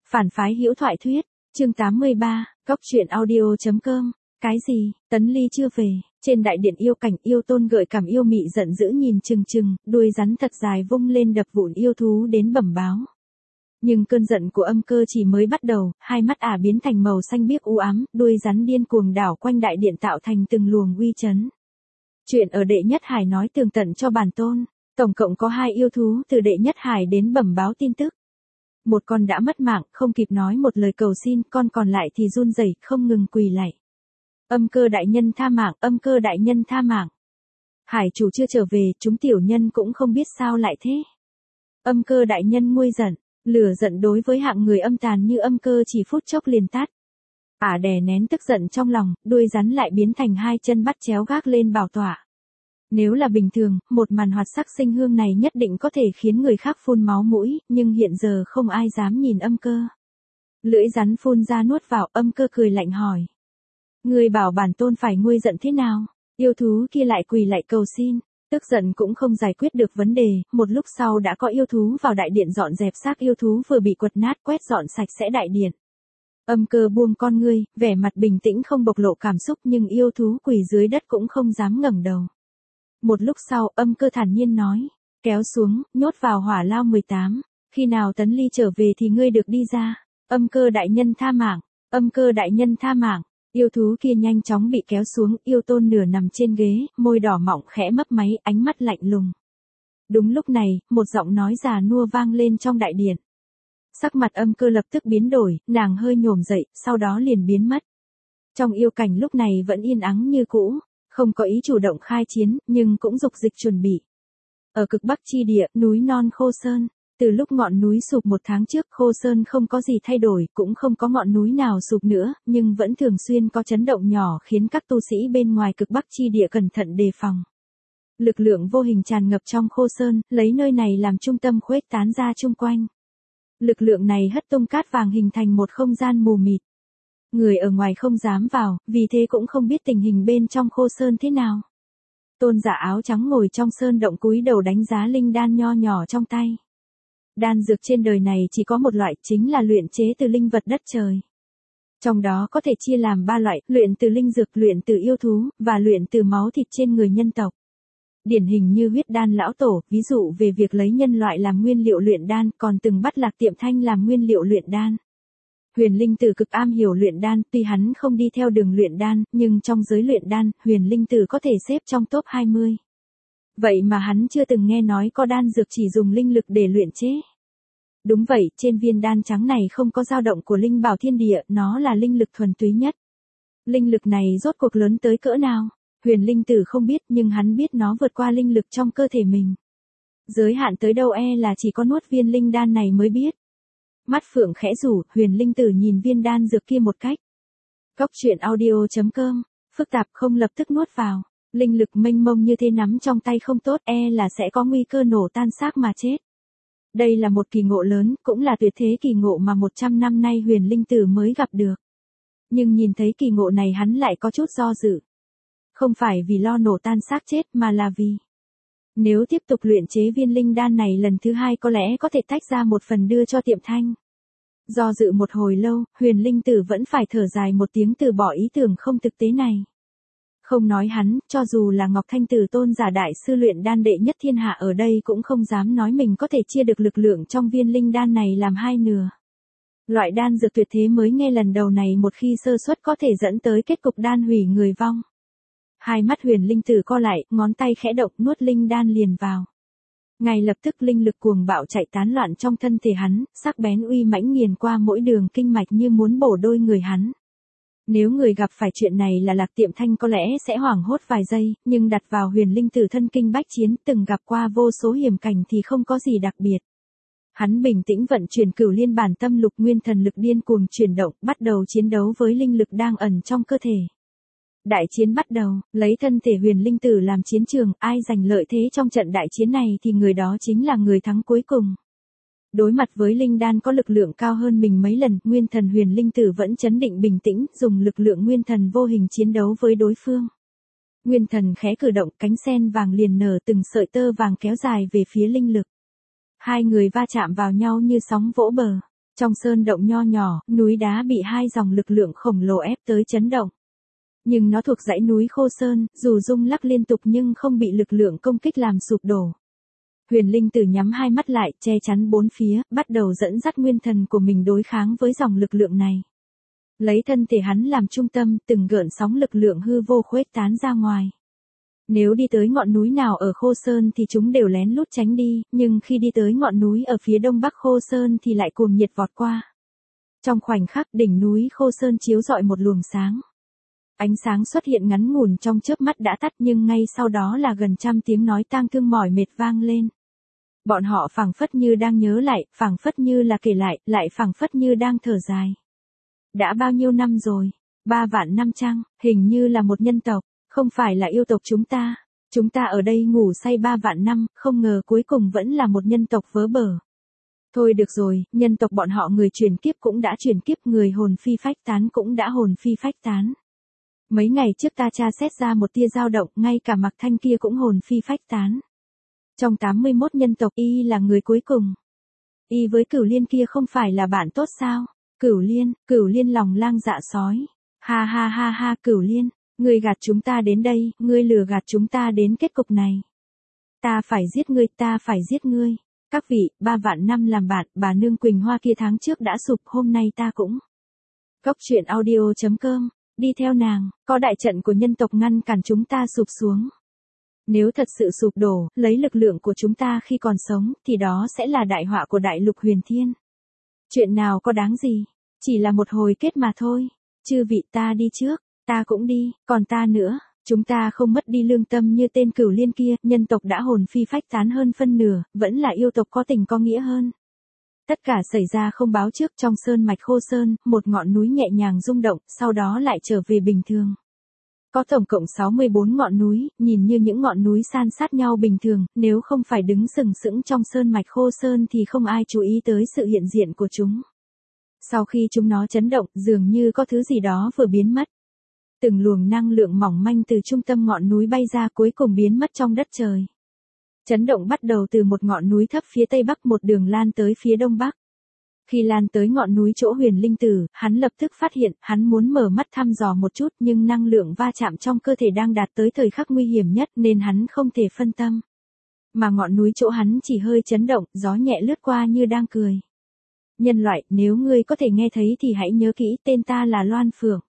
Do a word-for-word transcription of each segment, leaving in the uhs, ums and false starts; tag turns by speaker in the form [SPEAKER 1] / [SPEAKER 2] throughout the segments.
[SPEAKER 1] Phản phái hữu thoại thuyết, chương tám mươi ba, góc truyện audio chấm com. Cái gì, Tấn Ly chưa về, trên đại điện yêu cảnh yêu tôn gợi cảm yêu mị giận dữ nhìn chừng chừng, đuôi rắn thật dài vung lên đập vụn yêu thú đến bẩm báo. Nhưng cơn giận của âm cơ chỉ mới bắt đầu, hai mắt ả biến thành màu xanh biếc u ám, đuôi rắn điên cuồng đảo quanh đại điện tạo thành từng luồng uy chấn. Chuyện ở đệ nhất hải nói tường tận cho bản tôn, tổng cộng có hai yêu thú từ đệ nhất hải đến bẩm báo tin tức. Một con đã mất mạng, không kịp nói một lời cầu xin, con còn lại thì run rẩy, không ngừng quỳ lạy. Âm cơ đại nhân tha mạng, âm cơ đại nhân tha mạng. Hải chủ chưa trở về, chúng tiểu nhân cũng không biết sao lại thế. Âm cơ đại nhân nguôi giận, lửa giận đối với hạng người âm tàn như âm cơ chỉ phút chốc liền tắt. Ả đè nén tức giận trong lòng, đuôi rắn lại biến thành hai chân bắt chéo gác lên bảo tọa. Nếu là bình thường, một màn hoạt sắc sinh hương này nhất định có thể khiến người khác phun máu mũi, nhưng hiện giờ không ai dám nhìn âm cơ. Lưỡi rắn phun ra nuốt vào, âm cơ cười lạnh hỏi. Người bảo bản tôn phải nguôi giận thế nào? Yêu thú kia lại quỳ lại cầu xin. Tức giận cũng không giải quyết được vấn đề, một lúc sau đã có yêu thú vào đại điện dọn dẹp xác yêu thú vừa bị quật nát, quét dọn sạch sẽ đại điện. Âm cơ buông con ngươi, vẻ mặt bình tĩnh không bộc lộ cảm xúc, nhưng yêu thú quỳ dưới đất cũng không dám ngẩng đầu. Một lúc sau, âm cơ thản nhiên nói, kéo xuống, nhốt vào hỏa lao mười tám, khi nào Tấn Ly trở về thì ngươi được đi ra. Âm cơ đại nhân tha mạng, âm cơ đại nhân tha mạng. Yêu thú kia nhanh chóng bị kéo xuống, yêu tôn nửa nằm trên ghế, môi đỏ mọng khẽ mấp máy, ánh mắt lạnh lùng. Đúng lúc này, một giọng nói già nua vang lên trong đại điện. Sắc mặt âm cơ lập tức biến đổi, nàng hơi nhổm dậy, sau đó liền biến mất. Trong yêu cảnh lúc này vẫn yên ắng như cũ, không có ý chủ động khai chiến, nhưng cũng dục dịch chuẩn bị. Ở cực bắc chi địa, núi non Khô Sơn. Từ lúc ngọn núi sụp một tháng trước, Khô Sơn không có gì thay đổi, cũng không có ngọn núi nào sụp nữa, nhưng vẫn thường xuyên có chấn động nhỏ khiến các tu sĩ bên ngoài cực bắc chi địa cẩn thận đề phòng. Lực lượng vô hình tràn ngập trong Khô Sơn, lấy nơi này làm trung tâm khuếch tán ra chung quanh. Lực lượng này hất tung cát vàng hình thành một không gian mù mịt. Người ở ngoài không dám vào, vì thế cũng không biết tình hình bên trong Khô Sơn thế nào. Tôn giả áo trắng ngồi trong sơn động cúi đầu đánh giá linh đan nho nhỏ trong tay. Đan dược trên đời này chỉ có một loại, chính là luyện chế từ linh vật đất trời. Trong đó có thể chia làm ba loại, luyện từ linh dược, luyện từ yêu thú, và luyện từ máu thịt trên người nhân tộc. Điển hình như huyết đan lão tổ, ví dụ về việc lấy nhân loại làm nguyên liệu luyện đan, còn từng bắt Lạc Tiệm Thanh làm nguyên liệu luyện đan. Huyền Linh Tử cực am hiểu luyện đan, tuy hắn không đi theo đường luyện đan, nhưng trong giới luyện đan, Huyền Linh Tử có thể xếp trong top hai mươi. Vậy mà hắn chưa từng nghe nói có đan dược chỉ dùng linh lực để luyện chế. Đúng vậy, trên viên đan trắng này không có dao động của linh bảo thiên địa, nó là linh lực thuần túy nhất. Linh lực này rốt cuộc lớn tới cỡ nào? Huyền Linh Tử không biết, nhưng hắn biết nó vượt qua linh lực trong cơ thể mình. Giới hạn tới đâu e là chỉ có nuốt viên linh đan này mới biết. Mắt phượng khẽ rủ, Huyền Linh Tử nhìn viên đan dược kia một cách. Góc truyện audio chấm com, phức tạp không lập tức nuốt vào. Linh lực mênh mông như thế nắm trong tay không tốt, e là sẽ có nguy cơ nổ tan xác mà chết. Đây là một kỳ ngộ lớn, cũng là tuyệt thế kỳ ngộ mà một trăm năm nay Huyền Linh Tử mới gặp được. Nhưng nhìn thấy kỳ ngộ này hắn lại có chút do dự. Không phải vì lo nổ tan xác chết mà là vì nếu tiếp tục luyện chế viên linh đan này lần thứ hai có lẽ có thể tách ra một phần đưa cho Tiệm Thanh. Do dự một hồi lâu, Huyền Linh Tử vẫn phải thở dài một tiếng từ bỏ ý tưởng không thực tế này. Không nói hắn, cho dù là Ngọc Thanh Tử tôn giả đại sư luyện đan đệ nhất thiên hạ ở đây cũng không dám nói mình có thể chia được lực lượng trong viên linh đan này làm hai nửa. Loại đan dược tuyệt thế mới nghe lần đầu này một khi sơ suất có thể dẫn tới kết cục đan hủy người vong. Hai mắt Huyền Linh Tử co lại, ngón tay khẽ động nuốt linh đan liền vào. Ngay lập tức linh lực cuồng bạo chạy tán loạn trong thân thể hắn, sắc bén uy mãnh nghiền qua mỗi đường kinh mạch như muốn bổ đôi người hắn. Nếu người gặp phải chuyện này là Lạc Tiệm Thanh có lẽ sẽ hoảng hốt vài giây, nhưng đặt vào Huyền Linh Tử thân kinh bách chiến từng gặp qua vô số hiểm cảnh thì không có gì đặc biệt. Hắn bình tĩnh vận chuyển cửu liên bản tâm lục nguyên thần lực điên cuồng chuyển động, bắt đầu chiến đấu với linh lực đang ẩn trong cơ thể. Đại chiến bắt đầu, lấy thân thể Huyền Linh Tử làm chiến trường, ai giành lợi thế trong trận đại chiến này thì người đó chính là người thắng cuối cùng. Đối mặt với linh đan có lực lượng cao hơn mình mấy lần, nguyên thần Huyền Linh Tử vẫn trấn định bình tĩnh, dùng lực lượng nguyên thần vô hình chiến đấu với đối phương. Nguyên thần khẽ cử động, cánh sen vàng liền nở, từng sợi tơ vàng kéo dài về phía linh lực. Hai người va chạm vào nhau như sóng vỗ bờ. Trong sơn động nho nhỏ, núi đá bị hai dòng lực lượng khổng lồ ép tới chấn động. Nhưng nó thuộc dãy núi Khô Sơn, dù rung lắc liên tục nhưng không bị lực lượng công kích làm sụp đổ. Huyền Linh Tử nhắm hai mắt lại, che chắn bốn phía, bắt đầu dẫn dắt nguyên thần của mình đối kháng với dòng lực lượng này. Lấy thân thể hắn làm trung tâm, từng gợn sóng lực lượng hư vô khuếch tán ra ngoài. Nếu đi tới ngọn núi nào ở Khô Sơn thì chúng đều lén lút tránh đi, nhưng khi đi tới ngọn núi ở phía đông bắc Khô Sơn thì lại cuồng nhiệt vọt qua. Trong khoảnh khắc đỉnh núi Khô Sơn chiếu rọi một luồng sáng. Ánh sáng xuất hiện ngắn ngủn trong chớp mắt đã tắt nhưng ngay sau đó là gần trăm tiếng nói tang thương mỏi mệt vang lên. Bọn họ phảng phất như đang nhớ lại, phảng phất như là kể lại, lại phảng phất như đang thở dài. Đã bao nhiêu năm rồi? Ba vạn năm chăng? Hình như là một nhân tộc, không phải là yêu tộc chúng ta. Chúng ta ở đây ngủ say ba vạn năm, không ngờ cuối cùng vẫn là một nhân tộc vớ bở. Thôi được rồi, nhân tộc bọn họ người chuyển kiếp cũng đã chuyển kiếp, người hồn phi phách tán cũng đã hồn phi phách tán. Mấy ngày trước ta tra xét ra một tia dao động, ngay cả Mặc Thanh kia cũng hồn phi phách tán. Trong tám mươi mốt nhân tộc y là người cuối cùng. Y với Cửu Liên kia không phải là bạn tốt sao? Cửu Liên, Cửu Liên lòng lang dạ sói. Ha ha ha ha Cửu Liên, ngươi gạt chúng ta đến đây, ngươi lừa gạt chúng ta đến kết cục này. Ta phải giết ngươi, ta phải giết ngươi. Các vị, ba vạn năm làm bạn, bà nương Quỳnh Hoa kia tháng trước đã sụp, hôm nay ta cũng. Cốc truyện audio chấm com, đi theo nàng, có đại trận của nhân tộc ngăn cản chúng ta sụp xuống. Nếu thật sự sụp đổ, lấy lực lượng của chúng ta khi còn sống, thì đó sẽ là đại họa của đại lục huyền thiên. Chuyện nào có đáng gì, chỉ là một hồi kết mà thôi. Chư vị ta đi trước, ta cũng đi, còn ta nữa, chúng ta không mất đi lương tâm như tên Cửu Liên kia, nhân tộc đã hồn phi phách tán hơn phân nửa, vẫn là yêu tộc có tình có nghĩa hơn. Tất cả xảy ra không báo trước. Trong sơn mạch Khô Sơn, một ngọn núi nhẹ nhàng rung động, sau đó lại trở về bình thường. Có tổng cộng sáu mươi bốn ngọn núi, nhìn như những ngọn núi san sát nhau bình thường, nếu không phải đứng sừng sững trong sơn mạch Khô Sơn thì không ai chú ý tới sự hiện diện của chúng. Sau khi chúng nó chấn động, dường như có thứ gì đó vừa biến mất. Từng luồng năng lượng mỏng manh từ trung tâm ngọn núi bay ra, cuối cùng biến mất trong đất trời. Chấn động bắt đầu từ một ngọn núi thấp phía tây bắc, một đường lan tới phía đông bắc. Khi lan tới ngọn núi chỗ Huyền Linh Tử, hắn lập tức phát hiện, hắn muốn mở mắt thăm dò một chút nhưng năng lượng va chạm trong cơ thể đang đạt tới thời khắc nguy hiểm nhất nên hắn không thể phân tâm. Mà ngọn núi chỗ hắn chỉ hơi chấn động, gió nhẹ lướt qua như đang cười. Nhân loại, nếu ngươi có thể nghe thấy thì hãy nhớ kỹ, tên ta là Loan Phượng.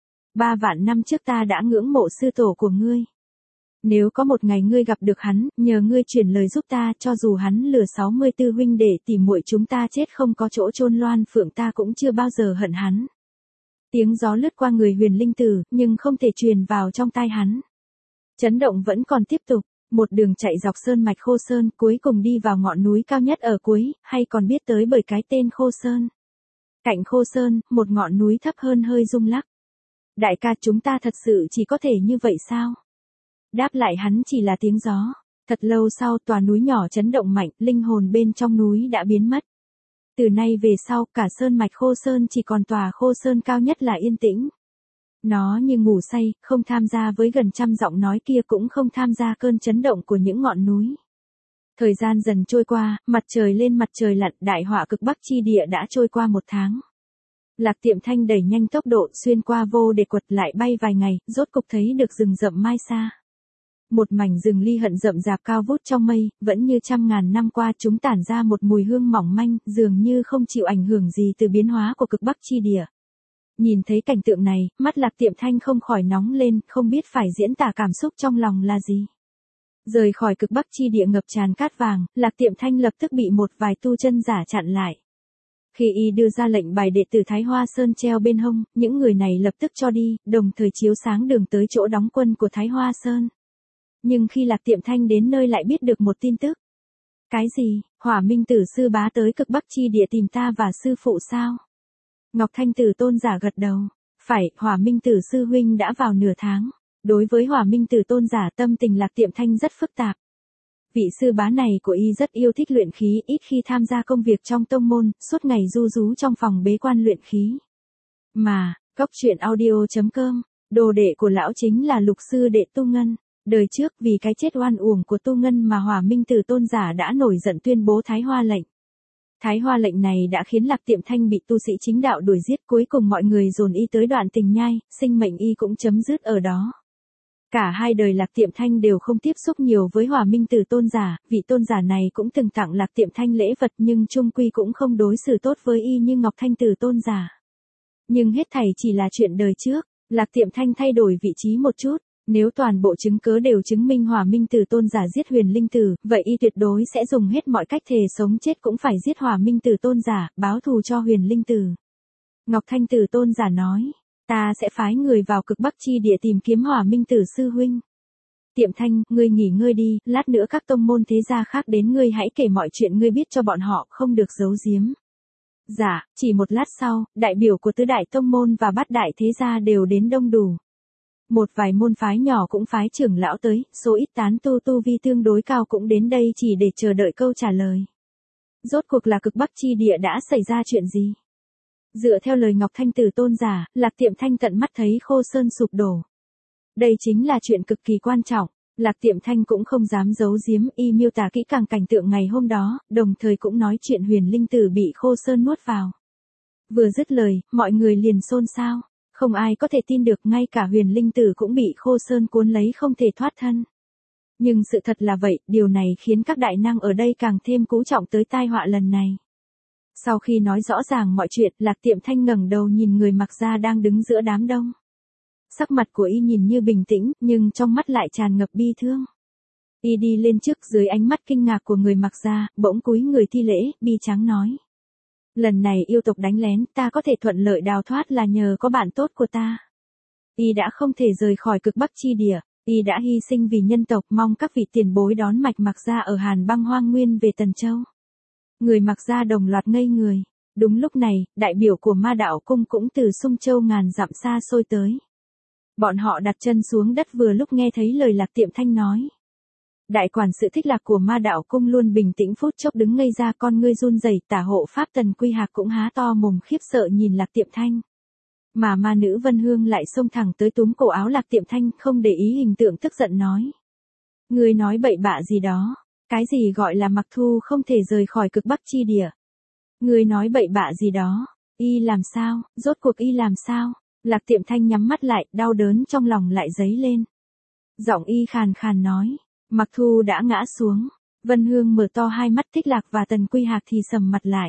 [SPEAKER 1] Ba vạn năm trước ta đã ngưỡng mộ sư tổ của ngươi. Nếu có một ngày ngươi gặp được hắn, nhờ ngươi truyền lời giúp ta, cho dù hắn lừa sáu mươi tư huynh đệ tỉ muội chúng ta chết không có chỗ chôn, Loan Phượng ta cũng chưa bao giờ hận hắn. Tiếng gió lướt qua người Huyền Linh Tử, nhưng không thể truyền vào trong tai hắn. Chấn động vẫn còn tiếp tục, một đường chạy dọc sơn mạch Khô Sơn, cuối cùng đi vào ngọn núi cao nhất ở cuối, hay còn biết tới bởi cái tên Khô Sơn. Cạnh Khô Sơn, một ngọn núi thấp hơn hơi rung lắc. Đại ca, chúng ta thật sự chỉ có thể như vậy sao? Đáp lại hắn chỉ là tiếng gió. Thật lâu sau, tòa núi nhỏ chấn động mạnh, linh hồn bên trong núi đã biến mất. Từ nay về sau, cả sơn mạch Khô Sơn chỉ còn tòa Khô Sơn cao nhất là yên tĩnh. Nó như ngủ say, không tham gia với gần trăm giọng nói kia, cũng không tham gia cơn chấn động của những ngọn núi. Thời gian dần trôi qua, mặt trời lên mặt trời lặn, đại họa cực Bắc chi địa đã trôi qua một tháng. Lạc Tiệm Thanh đẩy nhanh tốc độ, xuyên qua vô địch quật, lại bay vài ngày, rốt cục thấy được rừng rậm Mai Sa. Một mảnh rừng ly hận rậm rạp cao vút trong mây, vẫn như trăm ngàn năm qua chúng tản ra một mùi hương mỏng manh, dường như không chịu ảnh hưởng gì từ biến hóa của cực Bắc chi địa. Nhìn thấy cảnh tượng này, mắt Lạc Tiệm Thanh không khỏi nóng lên, không biết phải diễn tả cảm xúc trong lòng là gì. Rời khỏi cực Bắc chi địa ngập tràn cát vàng, Lạc Tiệm Thanh lập tức bị một vài tu chân giả chặn lại. Khi y đưa ra lệnh bài đệ tử Thái Hoa Sơn treo bên hông, những người này lập tức cho đi, đồng thời chiếu sáng đường tới chỗ đóng quân của Thái Hoa Sơn. Nhưng khi Lạc Tiệm Thanh đến nơi lại biết được một tin tức. Cái gì? Hỏa Minh Tử sư bá tới cực Bắc chi địa tìm ta và sư phụ sao? Ngọc Thanh Tử tôn giả gật đầu. Phải, Hỏa Minh Tử sư huynh đã vào nửa tháng. Đối với Hỏa Minh Tử tôn giả, tâm tình Lạc Tiệm Thanh rất phức tạp. Vị sư bá này của y rất yêu thích luyện khí, ít khi tham gia công việc trong tông môn, suốt ngày ru rú trong phòng bế quan luyện khí. Mà, cốc truyện audio chấm com, đồ đệ của lão chính là lục sư đệ Tu Ngân. Đời trước vì cái chết oan uổng của Tu Ngân mà Hỏa Minh Tử tôn giả đã nổi giận tuyên bố Thái Hoa lệnh. Thái Hoa lệnh này đã khiến Lạc Tiệm Thanh bị tu sĩ chính đạo đuổi giết, cuối cùng mọi người dồn y tới đoạn tình nhai, sinh mệnh y cũng chấm dứt ở đó. Cả hai đời Lạc Tiệm Thanh đều không tiếp xúc nhiều với Hỏa Minh Tử tôn giả, vị tôn giả này cũng từng tặng Lạc Tiệm Thanh lễ vật nhưng chung quy cũng không đối xử tốt với y như Ngọc Thanh Tử tôn giả. Nhưng hết thảy chỉ là chuyện đời trước, Lạc Tiệm Thanh thay đổi vị trí một chút, nếu toàn bộ chứng cớ đều chứng minh Hỏa Minh Tử tôn giả giết Huyền Linh Tử, vậy y tuyệt đối sẽ dùng hết mọi cách thề sống chết cũng phải giết Hỏa Minh Tử tôn giả, báo thù cho Huyền Linh Tử. Ngọc Thanh Tử tôn giả nói, ta sẽ phái người vào cực Bắc chi địa tìm kiếm Hỏa Minh Tử sư huynh. Tiệm Thanh, ngươi nghỉ ngơi đi, lát nữa các tông môn thế gia khác đến ngươi hãy kể mọi chuyện ngươi biết cho bọn họ, không được giấu giếm. Dạ, chỉ một lát sau, đại biểu của tứ đại tông môn và bát đại thế gia đều đến đông đủ. Một vài môn phái nhỏ cũng phái trưởng lão tới, số ít tán tu tu vi tương đối cao cũng đến đây chỉ để chờ đợi câu trả lời. Rốt cuộc là cực Bắc chi địa đã xảy ra chuyện gì? Dựa theo lời Ngọc Thanh Tử tôn giả, Lạc Tiệm Thanh tận mắt thấy Khô Sơn sụp đổ. Đây chính là chuyện cực kỳ quan trọng, Lạc Tiệm Thanh cũng không dám giấu giếm, y miêu tả kỹ càng cảnh tượng ngày hôm đó, đồng thời cũng nói chuyện Huyền Linh Tử bị Khô Sơn nuốt vào. Vừa dứt lời, mọi người liền xôn xao, không ai có thể tin được, ngay cả Huyền Linh Tử cũng bị Khô Sơn cuốn lấy không thể thoát thân. Nhưng sự thật là vậy, điều này khiến các đại năng ở đây càng thêm cú trọng tới tai họa lần này. Sau khi nói rõ ràng mọi chuyện, Lạc Tiệm Thanh ngẩng đầu nhìn người mặc da đang đứng giữa đám đông. Sắc mặt của y nhìn như bình tĩnh, nhưng trong mắt lại tràn ngập bi thương. Y đi lên trước dưới ánh mắt kinh ngạc của người mặc da, bỗng cúi người thi lễ, bi tráng nói. Lần này yêu tộc đánh lén, ta có thể thuận lợi đào thoát là nhờ có bạn tốt của ta. Y đã không thể rời khỏi cực Bắc chi địa, y đã hy sinh vì nhân tộc, mong các vị tiền bối đón mạch mặc da ở Hàn Băng Hoang Nguyên về Tần Châu. Người mặc da đồng loạt ngây người. Đúng lúc này, đại biểu của Ma Đạo Cung cũng từ Sung Châu ngàn dặm xa xôi tới. Bọn họ đặt chân xuống đất vừa lúc nghe thấy lời Lạc Tiệm Thanh nói. Đại quản sự Thích Lạc của Ma Đạo Cung luôn bình tĩnh phút chốc đứng ngây ra, con ngươi run rẩy, tả hộ pháp Tần Quy Hạc cũng há to mồm khiếp sợ nhìn Lạc Tiệm Thanh. Mà ma nữ Vân Hương lại xông thẳng tới túm cổ áo Lạc Tiệm Thanh, không để ý hình tượng tức giận nói. Ngươi nói bậy bạ gì đó, cái gì gọi là Mặc Thu không thể rời khỏi cực Bắc chi địa. Ngươi nói bậy bạ gì đó, y làm sao, rốt cuộc y làm sao? Lạc Tiệm Thanh nhắm mắt lại, đau đớn trong lòng lại dấy lên. Giọng y khàn khàn nói, Mặc Thu đã ngã xuống. Vân Hương mở to hai mắt, Thích Lạc và Tần Quy Hạc thì sầm mặt lại.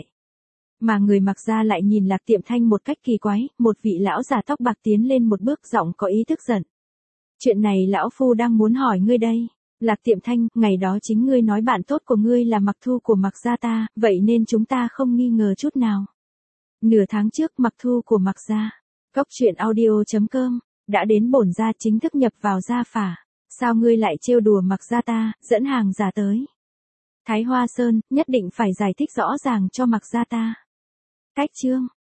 [SPEAKER 1] Mà người mặc da lại nhìn Lạc Tiệm Thanh một cách kỳ quái, một vị lão già tóc bạc tiến lên một bước, giọng có ý tức giận. Chuyện này lão phu đang muốn hỏi ngươi đây. Lạc Tiệm Thanh, ngày đó chính ngươi nói bạn tốt của ngươi là Mặc Thu của Mặc gia ta, vậy nên chúng ta không nghi ngờ chút nào. Nửa tháng trước Mặc Thu của Mặc gia. Góc truyện audio chấm com đã đến bổn gia chính thức nhập vào gia phả. Sao ngươi lại trêu đùa Mặc gia ta, dẫn hàng giả tới? Thái Hoa Sơn, nhất định phải giải thích rõ ràng cho Mặc gia ta. Cách chương